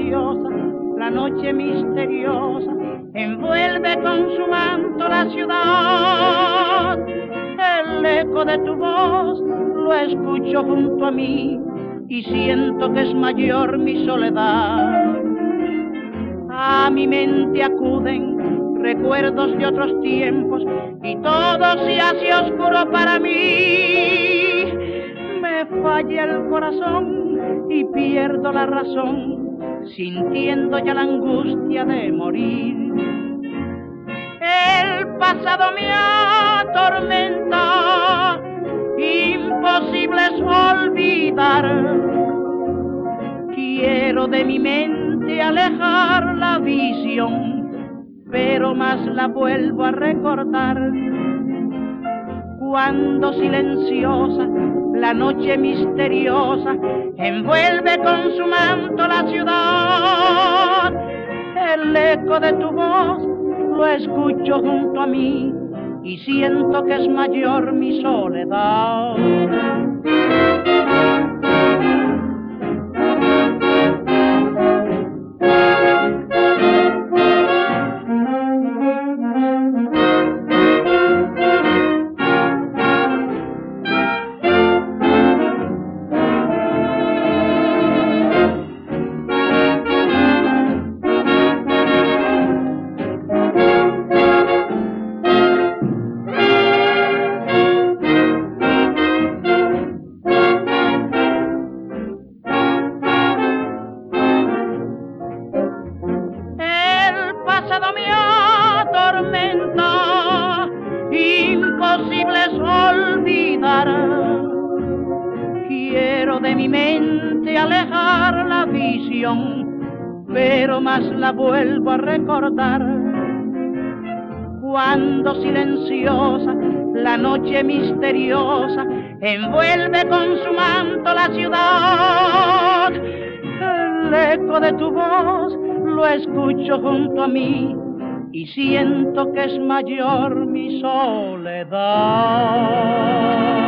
silenciosa, la noche misteriosa, envuelve con su manto la ciudad. El eco de tu voz lo escucho junto a mí y siento que es mayor mi soledad. A mi mente acuden recuerdos de otros tiempos y todo se hace oscuro para mí. Me falla el corazón y pierdo la razón, sintiendo ya la angustia de morir. El pasado me atormenta, imposible es olvidar. Quiero de mi mente alejar la visión, pero más la vuelvo a recordar. Cuando silenciosa, la noche misteriosa, envuelve con su manto la ciudad. El eco de tu voz lo escucho junto a mí y siento que es mayor mi soledad. Me atormenta, imposible es olvidar. Quiero de mi mente alejar la visión, pero más la vuelvo a recordar. Cuando silenciosa, la noche misteriosa, envuelve con su manto la ciudad. El eco de tu voz lo escucho junto a mí y siento que es mayor mi soledad.